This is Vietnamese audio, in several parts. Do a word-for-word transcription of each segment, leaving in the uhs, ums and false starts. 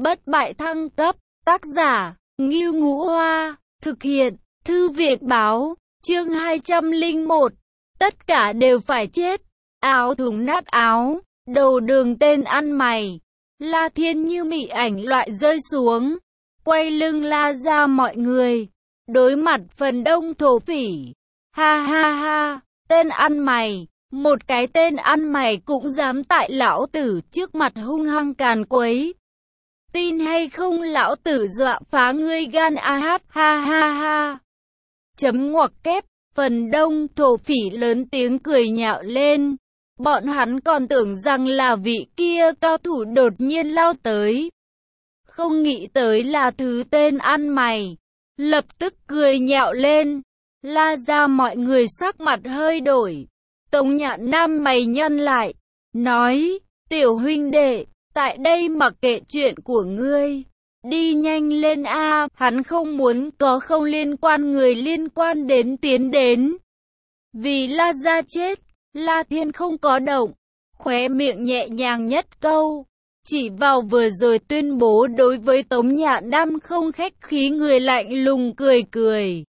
Bất bại thăng cấp, tác giả, Ngưu Ngũ Hoa, thực hiện, Thư viện báo, chương hai trăm lẻ một, tất cả đều phải chết, áo thùng nát áo, đầu đường tên ăn mày, La Thiên như mị ảnh loại rơi xuống, quay lưng la ra mọi người, đối mặt phần đông thổ phỉ, ha ha ha, tên ăn mày. Một cái tên ăn mày cũng dám tại lão tử trước mặt hung hăng càn quấy. Tin hay không lão tử dọa phá ngươi gan a hát ha ha ha. Chấm ngoặc kép, phần đông thổ phỉ lớn tiếng cười nhạo lên. Bọn hắn còn tưởng rằng là vị kia cao thủ đột nhiên lao tới. Không nghĩ tới là thứ tên ăn mày. Lập tức cười nhạo lên. La ra mọi người sắc mặt hơi đổi. Tống Nhạn Nam mày nhăn lại, nói, tiểu huynh đệ, tại đây mặc kệ chuyện của ngươi, đi nhanh lên a, hắn không muốn có không liên quan người liên quan đến tiến đến. Vì La Gia chết, La Thiên không có động, khóe miệng nhẹ nhàng nhất câu, chỉ vào vừa rồi tuyên bố đối với Tống Nhạn Nam không khách khí người lạnh lùng cười cười,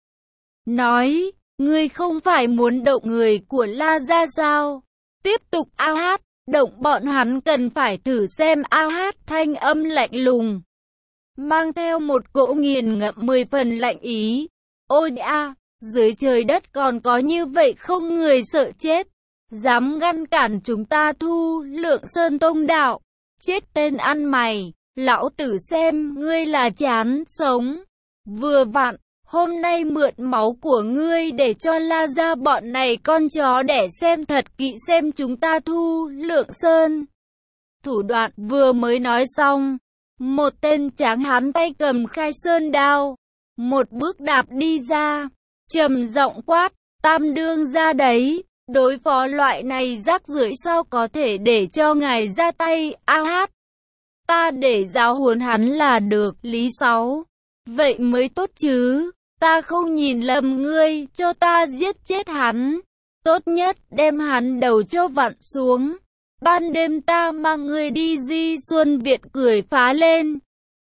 nói, ngươi không phải muốn động người của La Gia sao? Tiếp tục a hát, động bọn hắn cần phải thử xem a hát thanh âm lạnh lùng. Mang theo một cỗ nghiền ngẫm mười phần lạnh ý. Ôi a, dưới trời đất còn có như vậy không người sợ chết. Dám ngăn cản chúng ta thu Lượng Sơn Tông đạo. Chết tên ăn mày, lão tử xem ngươi là chán sống. Vừa vặn. Hôm nay mượn máu của ngươi để cho La Gia bọn này con chó để xem thật kỹ xem chúng ta thu Lượng Sơn. Thủ đoạn vừa mới nói xong, một tên tráng hán tay cầm khai sơn đao, một bước đạp đi ra, trầm giọng quát, tam đương ra đấy, đối phó loại này rác rưởi sao có thể để cho ngài ra tay, a hát. Ta để giáo huấn hắn là được, Lý Sáu. Vậy mới tốt chứ. Ta không nhìn lầm ngươi, cho ta giết chết hắn. Tốt nhất đem hắn đầu cho vặn xuống. Ban đêm ta mang ngươi đi Di Xuân Viện cười phá lên.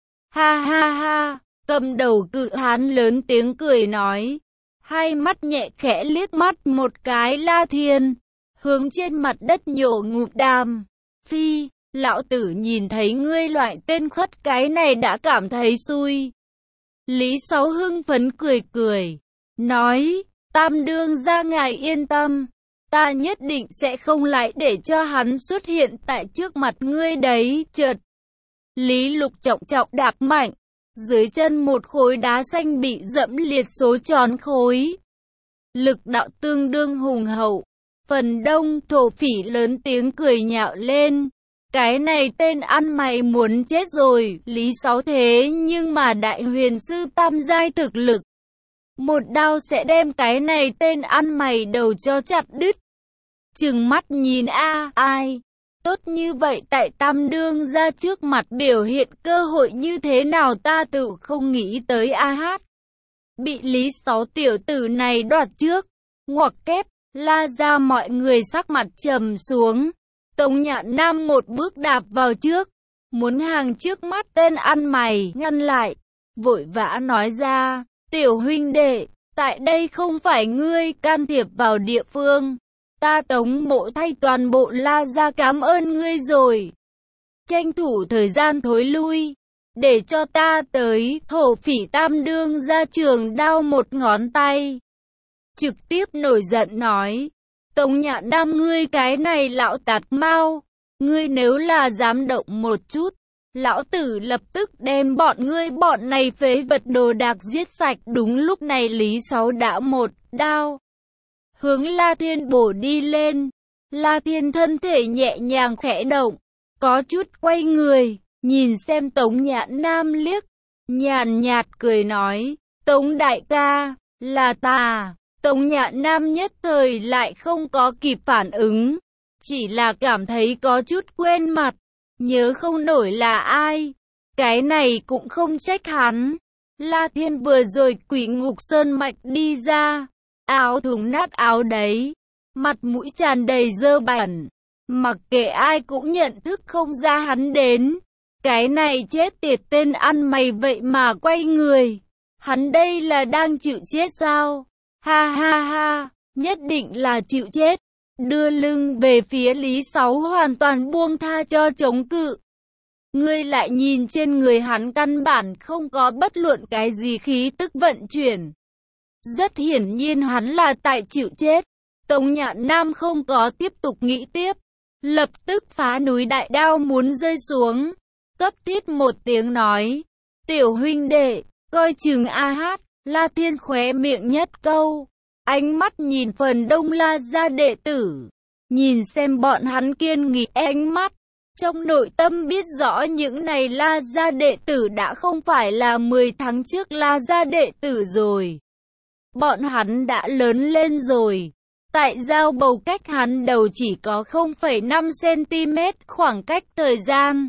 Ha ha ha, cầm đầu cự hán lớn tiếng cười nói. Hai mắt nhẹ khẽ liếc mắt một cái La Thiên. Hướng trên mặt đất nhổ ngụm đàm. Phi, lão tử nhìn thấy ngươi loại tên khất cái này đã cảm thấy xui. Lý Sáu hưng phấn cười cười, nói, tam đương ra ngài yên tâm, ta nhất định sẽ không lại để cho hắn xuất hiện tại trước mặt ngươi đấy, chợt. Lý Lục trọng trọng đạp mạnh, dưới chân một khối đá xanh bị dẫm liệt số tròn khối. Lực đạo tương đương hùng hậu, phần đông thổ phỉ lớn tiếng cười nhạo lên. Cái này tên ăn mày muốn chết rồi, Lý Sáu thế nhưng mà đại huyền sư tam giai thực lực. Một đao sẽ đem cái này tên ăn mày đầu cho chặt đứt. Trừng mắt nhìn a ai, tốt như vậy tại tam đương ra trước mặt biểu hiện cơ hội như thế nào ta tự không nghĩ tới a hát. Bị Lý Sáu tiểu tử này đoạt trước, ngoặc kép, La ra mọi người sắc mặt trầm xuống. Tống Nhạn Nam một bước đạp vào trước, muốn hàng trước mắt tên ăn mày, ngăn lại, vội vã nói ra, tiểu huynh đệ, tại đây không phải ngươi can thiệp vào địa phương, ta Tống Mộ thay toàn bộ La Gia cảm ơn ngươi rồi. Tranh thủ thời gian thối lui, để cho ta tới, thổ phỉ tam đương ra trường đao một ngón tay. Trực tiếp nổi giận nói. Tống Nhạn Nam ngươi cái này lão tạt mau, ngươi nếu là dám động một chút, lão tử lập tức đem bọn ngươi bọn này phế vật đồ đạc giết sạch. Đúng lúc này Lý Sáu đã một đao hướng La Thiên bổ đi lên. La Thiên thân thể nhẹ nhàng khẽ động, có chút quay người, nhìn xem Tống Nhạn Nam liếc, nhàn nhạt cười nói, Tống đại ca, là ta. Tống Nhạn Nam nhất thời lại không có kịp phản ứng, chỉ là cảm thấy có chút quen mặt, nhớ không nổi là ai. Cái này cũng không trách hắn. La Thiên vừa rồi Quỷ Ngục Sơn mạch đi ra, áo thùng nát áo đấy, mặt mũi tràn đầy dơ bẩn, mặc kệ ai cũng nhận thức không ra hắn đến. Cái này chết tiệt tên ăn mày vậy mà quay người. Hắn đây là đang chịu chết sao? Ha ha ha, nhất định là chịu chết. Đưa lưng về phía Lý Sáu hoàn toàn buông tha cho chống cự. Ngươi lại nhìn trên người hắn căn bản không có bất luận cái gì khí tức vận chuyển. Rất hiển nhiên hắn là tại chịu chết. Tống Nhạn Nam không có tiếp tục nghĩ tiếp. Lập tức phá núi đại đao muốn rơi xuống. Cấp thiết một tiếng nói. Tiểu huynh đệ, coi chừng a hát. La Thiên khóe miệng nhất câu. Ánh mắt nhìn phần đông La gia đệ tử. Nhìn xem bọn hắn kiên nghị ánh mắt. Trong nội tâm biết rõ những này La gia đệ tử đã không phải là mười tháng trước La gia đệ tử rồi. Bọn hắn đã lớn lên rồi. Tại giao bầu cách hắn đầu chỉ có không phẩy năm xăng-ti-mét khoảng cách thời gian.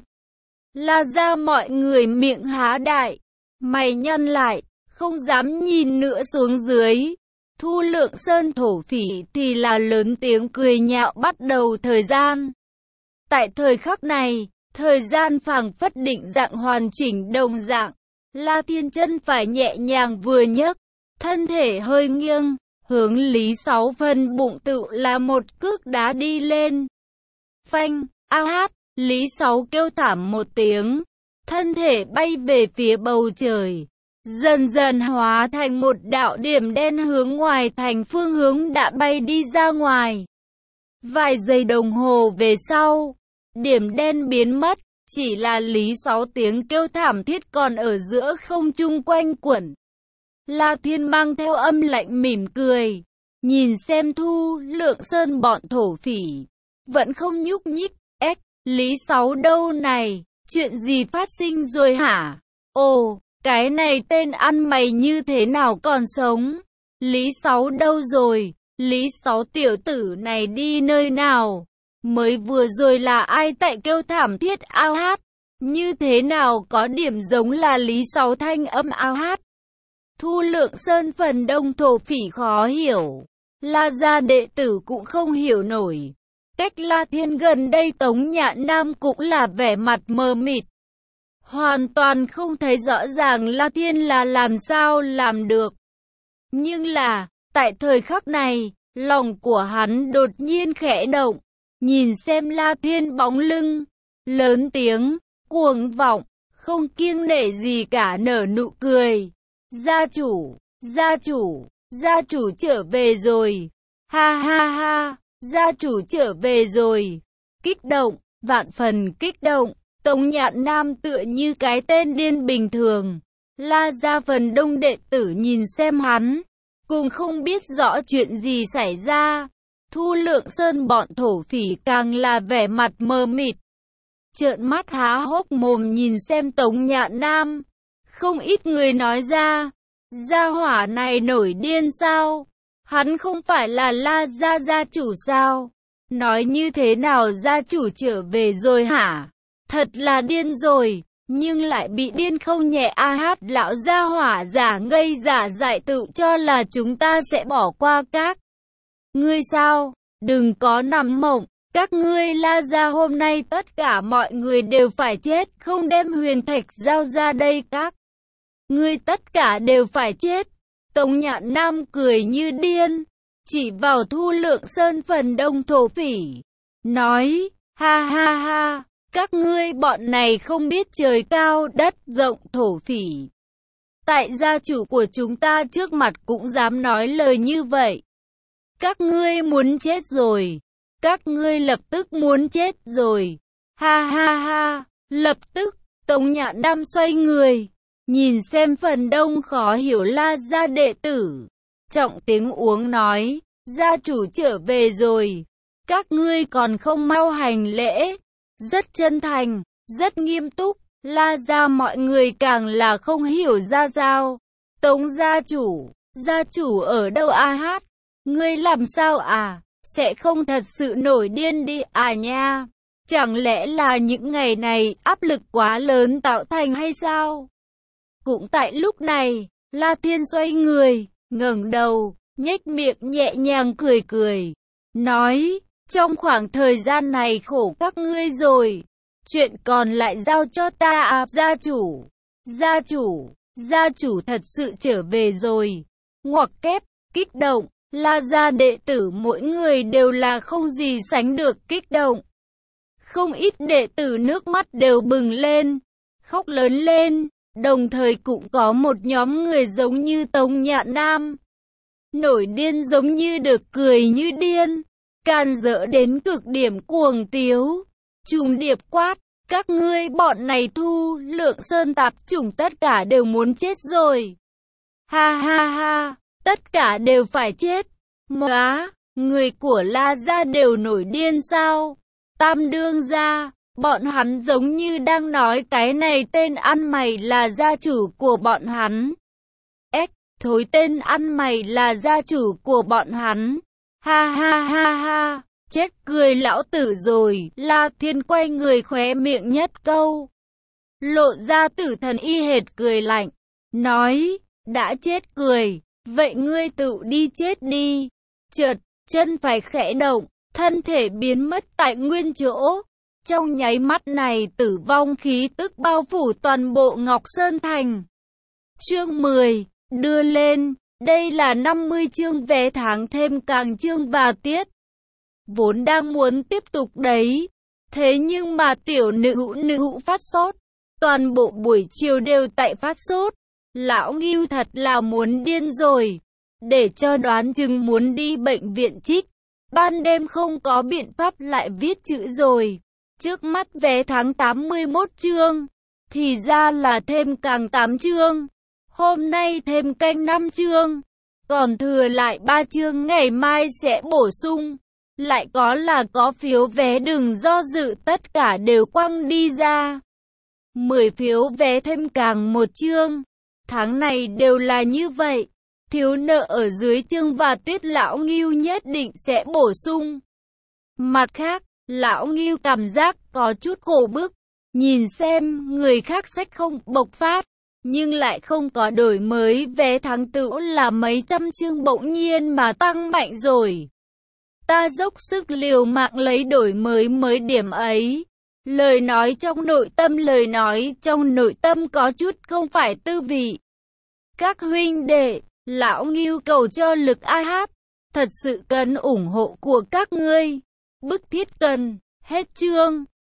La gia mọi người miệng há đại. Mày nhăn lại, không dám nhìn nữa xuống dưới. Thu Lượng Sơn thổ phỉ thì là lớn tiếng cười nhạo bắt đầu thời gian. Tại thời khắc này, thời gian phảng phất định dạng hoàn chỉnh đồng dạng. La Thiên chân phải nhẹ nhàng vừa nhấc, thân thể hơi nghiêng, hướng Lý Sáu phần bụng tự là một cước đá đi lên. Phanh, a hát, Lý Sáu kêu thảm một tiếng, thân thể bay về phía bầu trời. Dần dần hóa thành một đạo điểm đen hướng ngoài thành phương hướng đã bay đi ra ngoài. Vài giây đồng hồ về sau, điểm đen biến mất, chỉ là Lý Sáu tiếng kêu thảm thiết còn ở giữa không trung quanh quẩn. La Thiên mang theo âm lạnh mỉm cười, nhìn xem Thu Lượng Sơn bọn thổ phỉ, vẫn không nhúc nhích. Ếch, Lý Sáu đâu này, chuyện gì phát sinh rồi hả? Ồ, cái này tên ăn mày như thế nào còn sống? Lý Sáu đâu rồi? Lý Sáu tiểu tử này đi nơi nào? Mới vừa rồi là ai tại kêu thảm thiết ao hát? Như thế nào có điểm giống là Lý Sáu thanh âm ao hát? Thu Lượng Sơn phần đông thổ phỉ khó hiểu. La gia đệ tử cũng không hiểu nổi. Cách La Thiên gần đây Tống Nhạn Nam cũng là vẻ mặt mờ mịt. Hoàn toàn không thấy rõ ràng La Thiên là làm sao làm được. Nhưng là, tại thời khắc này, lòng của hắn đột nhiên khẽ động. Nhìn xem La Thiên bóng lưng, lớn tiếng, cuồng vọng, không kiêng nể gì cả nở nụ cười. Gia chủ, gia chủ, gia chủ trở về rồi. Ha ha ha, gia chủ trở về rồi. Kích động, vạn phần kích động. Tống Nhạn Nam tựa như cái tên điên bình thường. La gia phần đông đệ tử nhìn xem hắn, cùng không biết rõ chuyện gì xảy ra. Thu Lượng Sơn bọn thổ phỉ càng là vẻ mặt mờ mịt, trợn mắt há hốc mồm nhìn xem Tống Nhạn Nam. Không ít người nói ra, gia hỏa này nổi điên sao? Hắn không phải là La gia gia chủ sao? Nói như thế nào gia chủ trở về rồi hả? Thật là điên rồi, nhưng lại bị điên không nhẹ a hát lão gia hỏa giả ngây giả dại tự cho là chúng ta sẽ bỏ qua các ngươi sao? Đừng có nằm mộng, các ngươi La gia hôm nay tất cả mọi người đều phải chết, không đem huyền thạch giao ra đây các ngươi tất cả đều phải chết. Tống Nhạn Nam cười như điên, chỉ vào Thu Lượng Sơn phần đông thổ phỉ, nói, ha ha ha, các ngươi bọn này không biết trời cao đất rộng thổ phỉ. Tại gia chủ của chúng ta trước mặt cũng dám nói lời như vậy. Các ngươi muốn chết rồi. Các ngươi lập tức muốn chết rồi. Ha ha ha. Lập tức, Tống Nhạn Nam xoay người, nhìn xem phần đông khó hiểu La gia đệ tử. Trọng tiếng uống nói, gia chủ trở về rồi. Các ngươi còn không mau hành lễ. Rất chân thành, rất nghiêm túc. La gia mọi người càng là không hiểu ra sao. Tống gia chủ, gia chủ ở đâu a hát? Ngươi làm sao à? Sẽ không thật sự nổi điên đi à nha? Chẳng lẽ là những ngày này áp lực quá lớn tạo thành hay sao? Cũng tại lúc này, La Thiên xoay người, ngẩng đầu, nhếch miệng nhẹ nhàng cười cười, nói, trong khoảng thời gian này khổ các ngươi rồi. Chuyện còn lại giao cho ta à, gia chủ. Gia chủ, gia chủ thật sự trở về rồi. Ngoặc kép, kích động, La gia đệ tử mỗi người đều là không gì sánh được kích động. Không ít đệ tử nước mắt đều bừng lên, khóc lớn lên, đồng thời cũng có một nhóm người giống như Tống Nhạn Nam. Nổi điên giống như được cười như điên, can dỡ đến cực điểm cuồng tiếu. Trùng điệp quát, các ngươi bọn này thu lượng sơn tạp chủng tất cả đều muốn chết rồi. Ha ha ha, tất cả đều phải chết. Móa, người của La gia đều nổi điên sao? Tam đương gia, bọn hắn giống như đang nói cái này tên ăn mày là gia chủ của bọn hắn. Ếch, thối tên ăn mày là gia chủ của bọn hắn. Ha ha ha ha, chết cười lão tử rồi. La Thiên quay người khóe miệng nhất câu, lộ ra tử thần y hệt cười lạnh, nói, đã chết cười, vậy ngươi tự đi chết đi. Chợt, chân phải khẽ động, thân thể biến mất tại nguyên chỗ. Trong nháy mắt này tử vong khí tức bao phủ toàn bộ Ngọc Sơn Thành. Chương mười, đưa lên, đây là năm mươi chương vé tháng thêm càng chương và tiết. Vốn đang muốn tiếp tục đấy, thế nhưng mà tiểu nữ hữu nữ hữu phát sốt. Toàn bộ buổi chiều đều tại phát sốt. Lão Ngưu thật là muốn điên rồi. Để cho đoán chừng muốn đi bệnh viện trích. Ban đêm không có biện pháp lại viết chữ rồi. Trước mắt vé tháng tám mươi mốt chương. Thì ra là thêm càng tám chương. Hôm nay thêm canh năm chương. Còn thừa lại ba chương ngày mai sẽ bổ sung. Lại có là có phiếu vé đừng do dự tất cả đều quăng đi ra. mười phiếu vé thêm càng một chương. Tháng này đều là như vậy. Thiếu nợ ở dưới chương và tiết lão Ngưu nhất định sẽ bổ sung. Mặt khác, lão Ngưu cảm giác có chút khổ bức. Nhìn xem, người khác sách không bộc phát, nhưng lại không có đổi mới vé tháng tựu là mấy trăm chương bỗng nhiên mà tăng mạnh rồi. Ta dốc sức liều mạng lấy đổi mới mới điểm ấy. Lời nói trong nội tâm lời nói trong nội tâm có chút không phải tư vị. Các huynh đệ, lão Ngưu cầu cho lực a hát, thật sự cần ủng hộ của các ngươi. Bức thiết cần, hết chương.